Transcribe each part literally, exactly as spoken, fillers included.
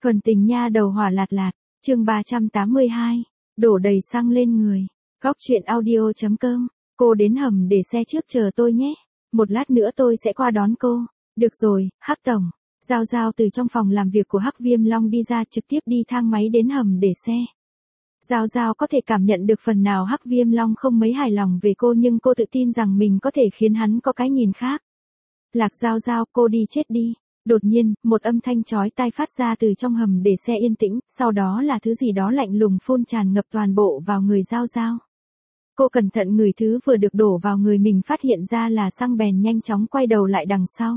Thuần tình nha đầu hỏa lạt lạt, chương ba trăm tám mươi hai, đổ đầy xăng lên người. Góc truyện audio chấm com, cô đến hầm để xe trước chờ tôi nhé. Một lát nữa tôi sẽ qua đón cô. Được rồi, Hắc tổng. Giao Giao từ trong phòng làm việc của Hắc Viêm Long đi ra, trực tiếp đi thang máy đến hầm để xe. Giao Giao có thể cảm nhận được phần nào Hắc Viêm Long không mấy hài lòng về cô, nhưng cô tự tin rằng mình có thể khiến hắn có cái nhìn khác. Lạc Giao Giao, cô đi chết đi. Đột nhiên, một âm thanh chói tai phát ra từ trong hầm để xe yên tĩnh, sau đó là thứ gì đó lạnh lùng phun tràn ngập toàn bộ vào người Giao Giao. Cô cẩn thận ngửi thứ vừa được đổ vào người mình, phát hiện ra là xăng, bèn nhanh chóng quay đầu lại đằng sau.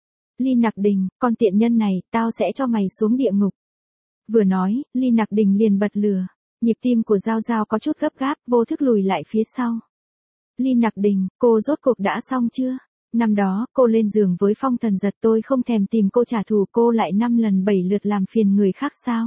Ly Nặc Đình, con tiện nhân này, tao sẽ cho mày xuống địa ngục. Vừa nói, Ly Nặc Đình liền bật lửa. Nhịp tim của Giao Giao có chút gấp gáp, vô thức lùi lại phía sau. Ly Nặc Đình, cô rốt cuộc đã xong chưa? Năm đó, cô lên giường với Phong Thần Giật, tôi không thèm tìm cô trả thù, cô lại năm lần bảy lượt làm phiền người khác sao?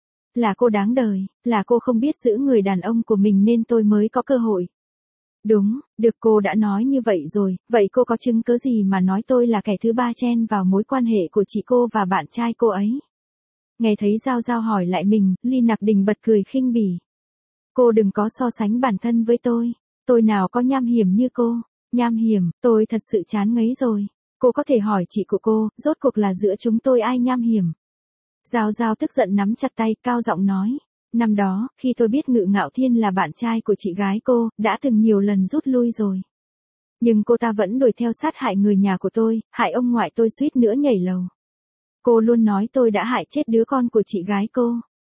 Là cô đáng đời, là cô không biết giữ người đàn ông của mình nên tôi mới có cơ hội. Đúng, được, cô đã nói như vậy rồi, vậy cô có chứng cứ gì mà nói tôi là kẻ thứ ba chen vào mối quan hệ của chị cô và bạn trai cô ấy? Nghe thấy Giao Giao hỏi lại mình, Ly Nặc Đình bật cười khinh bỉ. Cô đừng có so sánh bản thân với tôi, tôi nào có nham hiểm như cô. Nham hiểm, tôi thật sự chán ngấy rồi. Cô có thể hỏi chị của cô, rốt cuộc là giữa chúng tôi ai nham hiểm? Giao Giao tức giận nắm chặt tay, cao giọng nói. Năm đó, khi tôi biết Ngự Ngạo Thiên là bạn trai của chị gái cô, đã từng nhiều lần rút lui rồi. Nhưng cô ta vẫn đuổi theo sát hại người nhà của tôi, hại ông ngoại tôi suýt nữa nhảy lầu. Cô luôn nói tôi đã hại chết đứa con của chị gái cô.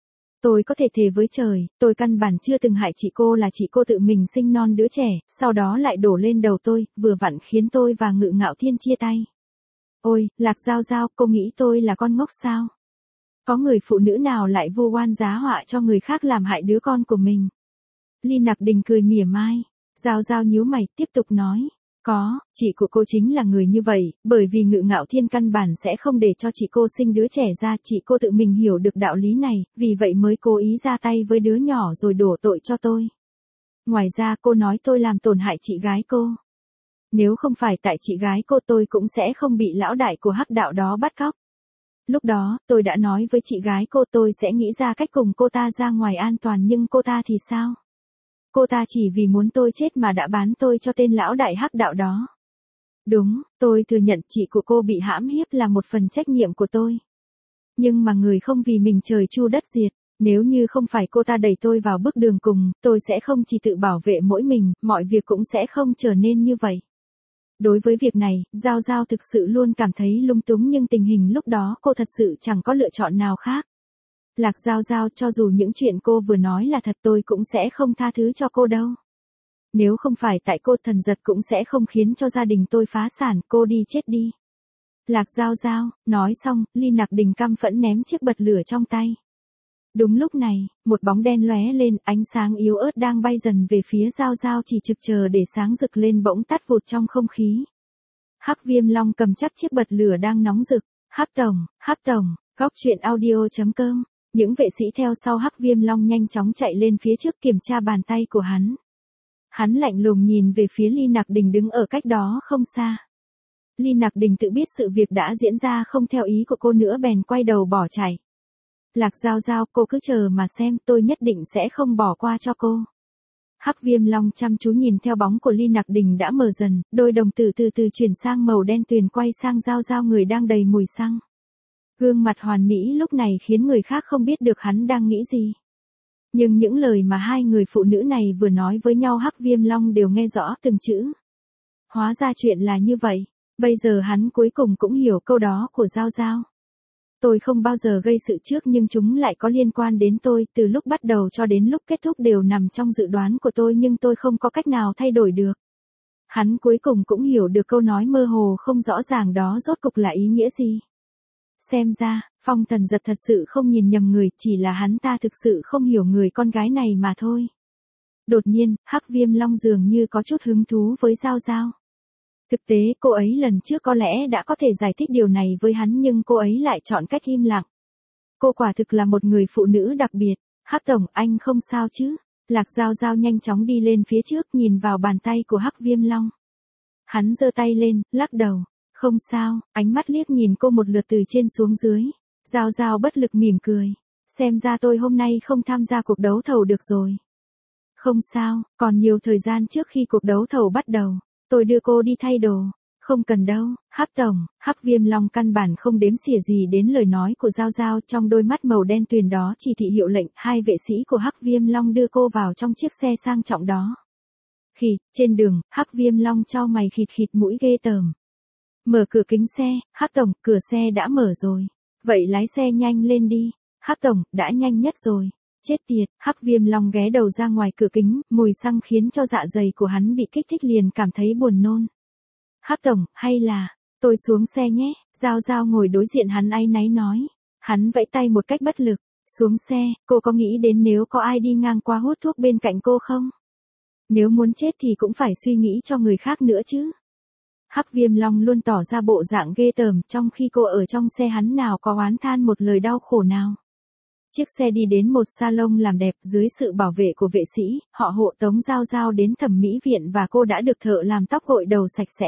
Tôi có thể thề với trời, tôi căn bản chưa từng hại chị cô, là chị cô tự mình sinh non đứa trẻ, sau đó lại đổ lên đầu tôi, vừa vặn khiến tôi và Ngự Ngạo Thiên chia tay. Ôi, Lạc Giao Giao, cô nghĩ tôi là con ngốc sao? Có người phụ nữ nào lại vu oan giá họa cho người khác làm hại đứa con của mình? Ly Nặc Đình cười mỉa mai. Giao Giao nhíu mày, tiếp tục nói. Có, chị của cô chính là người như vậy, bởi vì Ngự Ngạo Thiên căn bản sẽ không để cho chị cô sinh đứa trẻ ra, chị cô tự mình hiểu được đạo lý này, vì vậy mới cố ý ra tay với đứa nhỏ rồi đổ tội cho tôi. Ngoài ra cô nói tôi làm tổn hại chị gái cô. Nếu không phải tại chị gái cô, tôi cũng sẽ không bị lão đại của Hắc đạo đó bắt cóc. Lúc đó, tôi đã nói với chị gái cô tôi sẽ nghĩ ra cách cùng cô ta ra ngoài an toàn, nhưng cô ta thì sao? Cô ta chỉ vì muốn tôi chết mà đã bán tôi cho tên lão đại Hắc đạo đó. Đúng, tôi thừa nhận chị của cô bị hãm hiếp là một phần trách nhiệm của tôi. Nhưng mà người không vì mình trời chu đất diệt, nếu như không phải cô ta đẩy tôi vào bước đường cùng, tôi sẽ không chỉ tự bảo vệ mỗi mình, mọi việc cũng sẽ không trở nên như vậy. Đối với việc này, Giao Giao thực sự luôn cảm thấy lung túng, nhưng tình hình lúc đó cô thật sự chẳng có lựa chọn nào khác. Lạc Giao Giao, cho dù những chuyện cô vừa nói là thật, tôi cũng sẽ không tha thứ cho cô đâu. Nếu không phải tại cô, Thần Giật cũng sẽ không khiến cho gia đình tôi phá sản, cô đi chết đi. Lạc Giao Giao, nói xong, Ly Nặc Đình căm phẫn ném chiếc bật lửa trong tay. Đúng lúc này, một bóng đen lóe lên, ánh sáng yếu ớt đang bay dần về phía Giao Giao, chỉ trực chờ để sáng rực lên bỗng tắt vụt trong không khí. Hắc Viêm Long cầm chắc chiếc bật lửa đang nóng rực. Hắc tổng, Hắc tổng, góc truyện audio chấm com. Những vệ sĩ theo sau Hắc Viêm Long nhanh chóng chạy lên phía trước kiểm tra bàn tay của hắn. Hắn lạnh lùng nhìn về phía Ly Nặc Đình đứng ở cách đó không xa. Ly Nặc Đình tự biết sự việc đã diễn ra không theo ý của cô nữa, bèn quay đầu bỏ chạy. Lạc Giao Giao, cô cứ chờ mà xem, tôi nhất định sẽ không bỏ qua cho cô. Hắc Viêm Long chăm chú nhìn theo bóng của Ly Nặc Đình đã mờ dần, đôi đồng tử từ từ chuyển sang màu đen tuyền, quay sang Giao Giao người đang đầy mùi xăng. Gương mặt hoàn mỹ lúc này khiến người khác không biết được hắn đang nghĩ gì. Nhưng những lời mà hai người phụ nữ này vừa nói với nhau, Hắc Viêm Long đều nghe rõ từng chữ. Hóa ra chuyện là như vậy, bây giờ hắn cuối cùng cũng hiểu câu đó của Giao Giao. Tôi không bao giờ gây sự trước, nhưng chúng lại có liên quan đến tôi, từ lúc bắt đầu cho đến lúc kết thúc đều nằm trong dự đoán của tôi, nhưng tôi không có cách nào thay đổi được. Hắn cuối cùng cũng hiểu được câu nói mơ hồ không rõ ràng đó rốt cục là ý nghĩa gì. Xem ra, Phong Thần Giật thật sự không nhìn nhầm người, chỉ là hắn ta thực sự không hiểu người con gái này mà thôi. Đột nhiên, Hắc Viêm Long dường như có chút hứng thú với Giao Giao. Thực tế, cô ấy lần trước có lẽ đã có thể giải thích điều này với hắn, nhưng cô ấy lại chọn cách im lặng. Cô quả thực là một người phụ nữ đặc biệt. Hắc tổng, anh không sao chứ? Lạc Giao Giao nhanh chóng đi lên phía trước, nhìn vào bàn tay của Hắc Viêm Long. Hắn giơ tay lên, lắc đầu. Không sao, ánh mắt liếc nhìn cô một lượt từ trên xuống dưới. Giao Giao bất lực mỉm cười. Xem ra tôi hôm nay không tham gia cuộc đấu thầu được rồi. Không sao, còn nhiều thời gian trước khi cuộc đấu thầu bắt đầu. Tôi đưa cô đi thay đồ. Không cần đâu, Hắc tổng. Hắc Viêm Long căn bản không đếm xỉa gì đến lời nói của Giao Giao, trong đôi mắt màu đen tuyền đó chỉ thị hiệu lệnh. Hai vệ sĩ của Hắc Viêm Long đưa cô vào trong chiếc xe sang trọng đó. Khịt, trên đường, Hắc Viêm Long chau mày khịt khịt mũi ghê tởm. Mở cửa kính xe, Hắc tổng, cửa xe đã mở rồi. Vậy lái xe nhanh lên đi. Hắc tổng, đã nhanh nhất rồi. Chết tiệt, Hắc Viêm Long ghé đầu ra ngoài cửa kính, mùi xăng khiến cho dạ dày của hắn bị kích thích liền cảm thấy buồn nôn. Hắc tổng, hay là, tôi xuống xe nhé. Giao Giao ngồi đối diện hắn áy náy nói. Hắn vẫy tay một cách bất lực. Xuống xe, cô có nghĩ đến nếu có ai đi ngang qua hút thuốc bên cạnh cô không? Nếu muốn chết thì cũng phải suy nghĩ cho người khác nữa chứ. Hắc Viêm Long luôn tỏ ra bộ dạng ghê tởm, trong khi cô ở trong xe hắn nào có oán than một lời đau khổ nào. Chiếc xe đi đến một salon làm đẹp, dưới sự bảo vệ của vệ sĩ, họ hộ tống Giao Giao đến thẩm mỹ viện và cô đã được thợ làm tóc gội đầu sạch sẽ.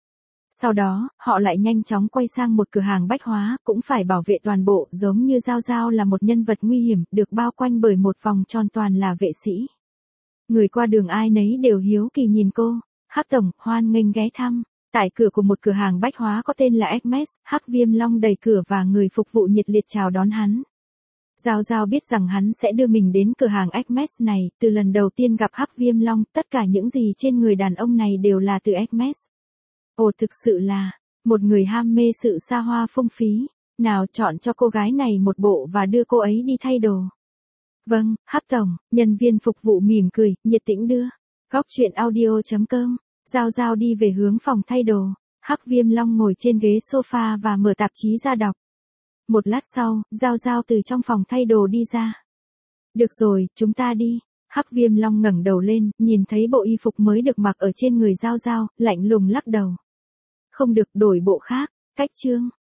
Sau đó, họ lại nhanh chóng quay sang một cửa hàng bách hóa, cũng phải bảo vệ toàn bộ, giống như Giao Giao là một nhân vật nguy hiểm, được bao quanh bởi một vòng tròn toàn là vệ sĩ. Người qua đường ai nấy đều hiếu kỳ nhìn cô. Hắc tổng, hoan nghênh ghé thăm. Tại cửa của một cửa hàng bách hóa có tên là Hermes, Hắc Viêm Long đẩy cửa và người phục vụ nhiệt liệt chào đón hắn. Giao Giao biết rằng hắn sẽ đưa mình đến cửa hàng Hermes này, từ lần đầu tiên gặp Hắc Viêm Long, tất cả những gì trên người đàn ông này đều là từ Hermes. Ồ, thực sự là, một người ham mê sự xa hoa phung phí. Nào, chọn cho cô gái này một bộ và đưa cô ấy đi thay đồ. Vâng, Hắc tổng, nhân viên phục vụ mỉm cười, nhiệt tình đưa. Góc truyện audio chấm com. Giao Giao đi về hướng phòng thay đồ. Hắc Viêm Long ngồi trên ghế sofa và mở tạp chí ra đọc. Một lát sau, Giao Giao từ trong phòng thay đồ đi ra. Được rồi, chúng ta đi. Hắc Viêm Long ngẩng đầu lên, nhìn thấy bộ y phục mới được mặc ở trên người Giao Giao, lạnh lùng lắc đầu. Không được, đổi bộ khác. Cách chương.